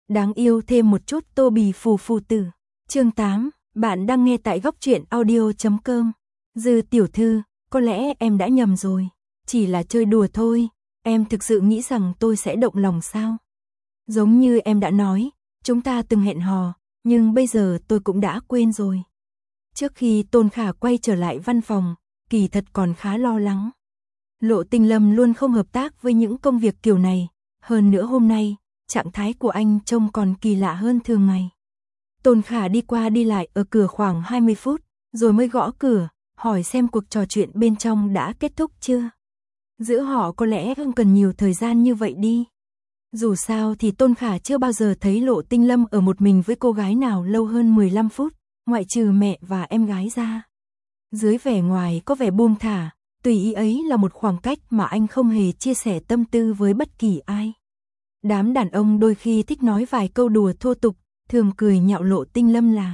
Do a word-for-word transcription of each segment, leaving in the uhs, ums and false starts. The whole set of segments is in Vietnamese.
Đáng yêu thêm một chút tô bì phù phù tử. Chương tám, bạn đang nghe tại góc truyện audio chấm com. Dư tiểu thư, có lẽ em đã nhầm rồi. Chỉ là chơi đùa thôi, em thực sự nghĩ rằng tôi sẽ động lòng sao? Giống như em đã nói, chúng ta từng hẹn hò, nhưng bây giờ tôi cũng đã quên rồi. Trước khi Tôn Khả quay trở lại văn phòng, kỳ thật còn khá lo lắng. Lộ Tinh Lâm luôn không hợp tác với những công việc kiểu này, hơn nữa hôm nay, trạng thái của anh trông còn kỳ lạ hơn thường ngày. Tôn Khả đi qua đi lại ở cửa khoảng hai mươi phút, rồi mới gõ cửa, hỏi xem cuộc trò chuyện bên trong đã kết thúc chưa. Giữa họ có lẽ không cần nhiều thời gian như vậy đi. Dù sao thì Tôn Khả chưa bao giờ thấy Lộ Tinh Lâm ở một mình với cô gái nào lâu hơn mười lăm phút, ngoại trừ mẹ và em gái ra. Dưới vẻ ngoài có vẻ buông thả, tùy ý ấy là một khoảng cách mà anh không hề chia sẻ tâm tư với bất kỳ ai. Đám đàn ông đôi khi thích nói vài câu đùa thô tục, thường cười nhạo Lộ Tinh Lâm là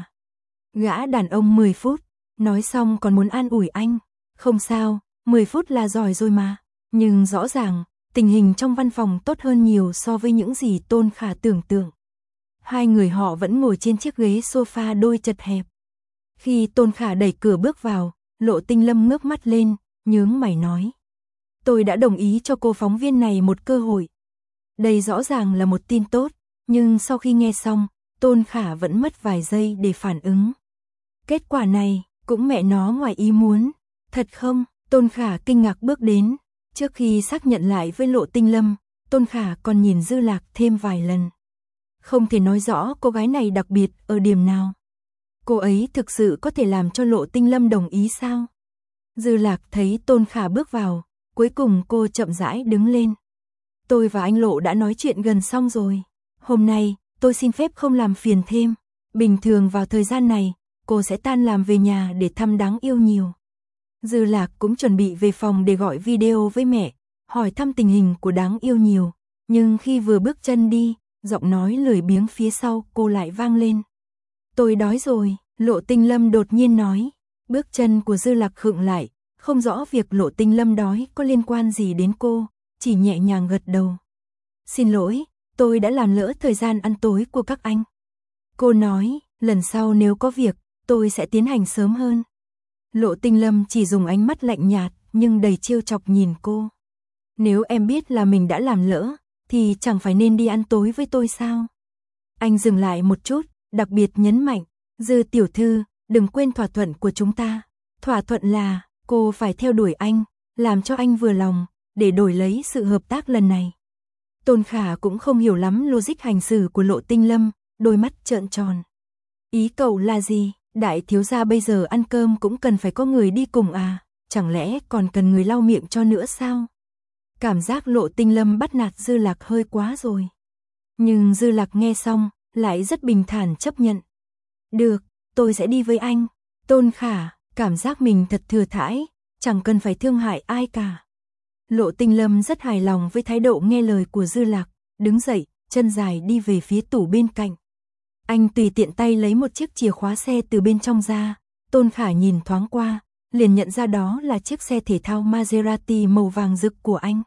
gã đàn ông mười phút, nói xong còn muốn an ủi anh. Không sao, mười phút là giỏi rồi mà. Nhưng rõ ràng, tình hình trong văn phòng tốt hơn nhiều so với những gì Tôn Khả tưởng tượng. Hai người họ vẫn ngồi trên chiếc ghế sofa đôi chật hẹp. Khi Tôn Khả đẩy cửa bước vào, Lộ Tinh Lâm ngước mắt lên, nhướng mày nói. Tôi đã đồng ý cho cô phóng viên này một cơ hội. Đây rõ ràng là một tin tốt, nhưng sau khi nghe xong, Tôn Khả vẫn mất vài giây để phản ứng. Kết quả này, cũng mẹ nó ngoài ý muốn. Thật không? Tôn Khả kinh ngạc bước đến. Trước khi xác nhận lại với Lộ Tinh Lâm, Tôn Khả còn nhìn Dư Lạc thêm vài lần. Không thể nói rõ cô gái này đặc biệt ở điểm nào. Cô ấy thực sự có thể làm cho Lộ Tinh Lâm đồng ý sao? Dư Lạc thấy Tôn Khả bước vào, cuối cùng cô chậm rãi đứng lên. Tôi và anh Lộ đã nói chuyện gần xong rồi. Hôm nay, tôi xin phép không làm phiền thêm. Bình thường vào thời gian này, cô sẽ tan làm về nhà để thăm đáng yêu nhiều. Dư Lạc cũng chuẩn bị về phòng để gọi video với mẹ, hỏi thăm tình hình của đáng yêu nhiều. Nhưng khi vừa bước chân đi, giọng nói lười biếng phía sau cô lại vang lên. Tôi đói rồi, Lộ Tinh Lâm đột nhiên nói. Bước chân của Dư Lạc khựng lại, không rõ việc Lộ Tinh Lâm đói có liên quan gì đến cô, chỉ nhẹ nhàng gật đầu. Xin lỗi, tôi đã làm lỡ thời gian ăn tối của các anh. Cô nói, lần sau nếu có việc, tôi sẽ tiến hành sớm hơn. Lộ Tinh Lâm chỉ dùng ánh mắt lạnh nhạt, nhưng đầy trêu chọc nhìn cô. Nếu em biết là mình đã làm lỡ, thì chẳng phải nên đi ăn tối với tôi sao? Anh dừng lại một chút, đặc biệt nhấn mạnh, Dư tiểu thư, đừng quên thỏa thuận của chúng ta. Thỏa thuận là, cô phải theo đuổi anh, làm cho anh vừa lòng, để đổi lấy sự hợp tác lần này. Tôn Khả cũng không hiểu lắm logic hành xử của Lộ Tinh Lâm, đôi mắt trợn tròn. Ý cậu là gì? Đại thiếu gia bây giờ ăn cơm cũng cần phải có người đi cùng à? Chẳng lẽ còn cần người lau miệng cho nữa sao? Cảm giác Lộ Tinh Lâm bắt nạt Dư Lạc hơi quá rồi. Nhưng Dư Lạc nghe xong, lại rất bình thản chấp nhận. Được, tôi sẽ đi với anh. Tôn Khả, cảm giác mình thật thừa thãi, chẳng cần phải thương hại ai cả. Lộ Tinh Lâm rất hài lòng với thái độ nghe lời của Dư Lạc, đứng dậy, chân dài đi về phía tủ bên cạnh. Anh tùy tiện tay lấy một chiếc chìa khóa xe từ bên trong ra, Tôn Khả nhìn thoáng qua, liền nhận ra đó là chiếc xe thể thao Maserati màu vàng rực của anh.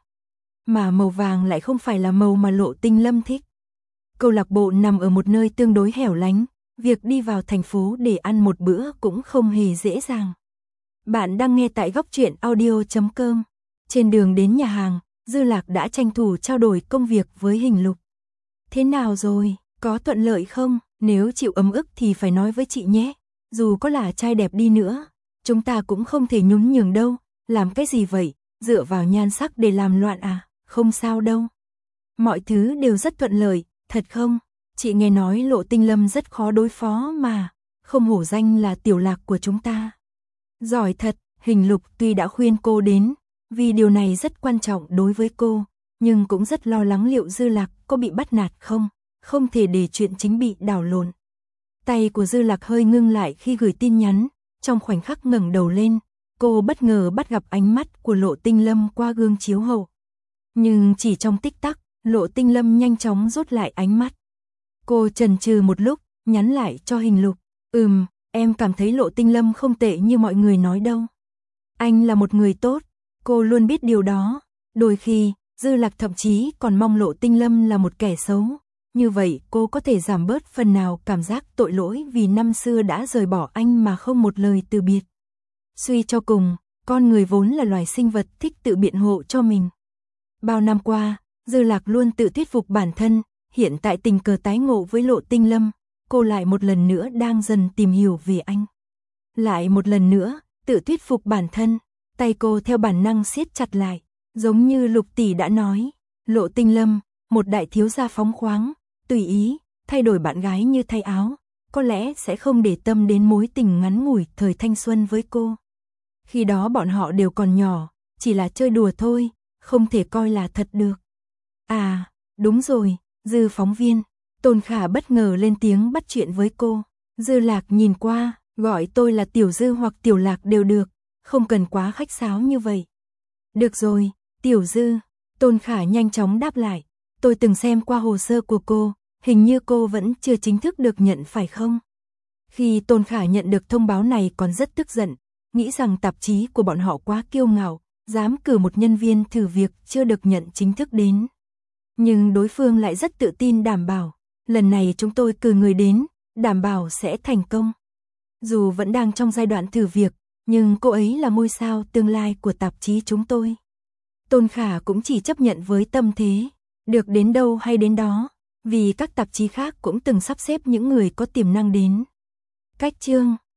Mà màu vàng lại không phải là màu mà Lộ Tinh Lâm thích. Câu lạc bộ nằm ở một nơi tương đối hẻo lánh, việc đi vào thành phố để ăn một bữa cũng không hề dễ dàng. Bạn đang nghe tại góc truyện audio chấm com. Trên đường đến nhà hàng, Dư Lạc đã tranh thủ trao đổi công việc với Hình Lục. Thế nào rồi, có thuận lợi không? Nếu chịu ấm ức thì phải nói với chị nhé. Dù có là trai đẹp đi nữa, chúng ta cũng không thể nhún nhường đâu. Làm cái gì vậy? Dựa vào nhan sắc để làm loạn à? Không sao đâu. Mọi thứ đều rất thuận lợi, thật không? Chị nghe nói Lộ Tinh Lâm rất khó đối phó mà. Không hổ danh là tiểu lạc của chúng ta. Giỏi thật, Hình Lục tuy đã khuyên cô đến, vì điều này rất quan trọng đối với cô, nhưng cũng rất lo lắng liệu Dư Lạc có bị bắt nạt không, không thể để chuyện chính bị đảo lộn. Tay của Dư Lạc hơi ngưng lại khi gửi tin nhắn, trong khoảnh khắc ngẩng đầu lên, cô bất ngờ bắt gặp ánh mắt của Lộ Tinh Lâm qua gương chiếu hậu. Nhưng chỉ trong tích tắc, Lộ Tinh Lâm nhanh chóng rút lại ánh mắt. Cô chần chừ một lúc, nhắn lại cho Hình Lục, ừm, em cảm thấy Lộ Tinh Lâm không tệ như mọi người nói đâu. Anh là một người tốt, cô luôn biết điều đó. Đôi khi, Dư Lạc thậm chí còn mong Lộ Tinh Lâm là một kẻ xấu, Như vậy cô có thể giảm bớt phần nào cảm giác tội lỗi vì năm xưa đã rời bỏ anh mà không một lời từ biệt. Suy cho cùng, con người vốn là loài sinh vật thích tự biện hộ cho mình. Bao năm qua, Dư Lạc luôn tự thuyết phục bản thân, hiện tại tình cờ tái ngộ với Lộ Tinh Lâm, cô lại một lần nữa đang dần tìm hiểu về anh. Lại một lần nữa, tự thuyết phục bản thân, tay cô theo bản năng siết chặt lại, giống như Lục tỷ đã nói, Lộ Tinh Lâm, một đại thiếu gia phóng khoáng, tùy ý, thay đổi bạn gái như thay áo, có lẽ sẽ không để tâm đến mối tình ngắn ngủi thời thanh xuân với cô. Khi đó bọn họ đều còn nhỏ, chỉ là chơi đùa thôi, không thể coi là thật được. À, đúng rồi, Dư phóng viên, Tôn Khả bất ngờ lên tiếng bắt chuyện với cô. Dư Lạc nhìn qua, gọi tôi là Tiểu Dư hoặc Tiểu Lạc đều được, không cần quá khách sáo như vậy. Được rồi, Tiểu Dư, Tôn Khả nhanh chóng đáp lại, tôi từng xem qua hồ sơ của cô, hình như cô vẫn chưa chính thức được nhận phải không? Khi Tôn Khả nhận được thông báo này còn rất tức giận, nghĩ rằng tạp chí của bọn họ quá kiêu ngạo, dám cử một nhân viên thử việc chưa được nhận chính thức đến. Nhưng đối phương lại rất tự tin đảm bảo, lần này chúng tôi cử người đến, đảm bảo sẽ thành công. Dù vẫn đang trong giai đoạn thử việc, nhưng cô ấy là ngôi sao tương lai của tạp chí chúng tôi. Tôn Khả cũng chỉ chấp nhận với tâm thế, được đến đâu hay đến đó, vì các tạp chí khác cũng từng sắp xếp những người có tiềm năng đến. Cách chương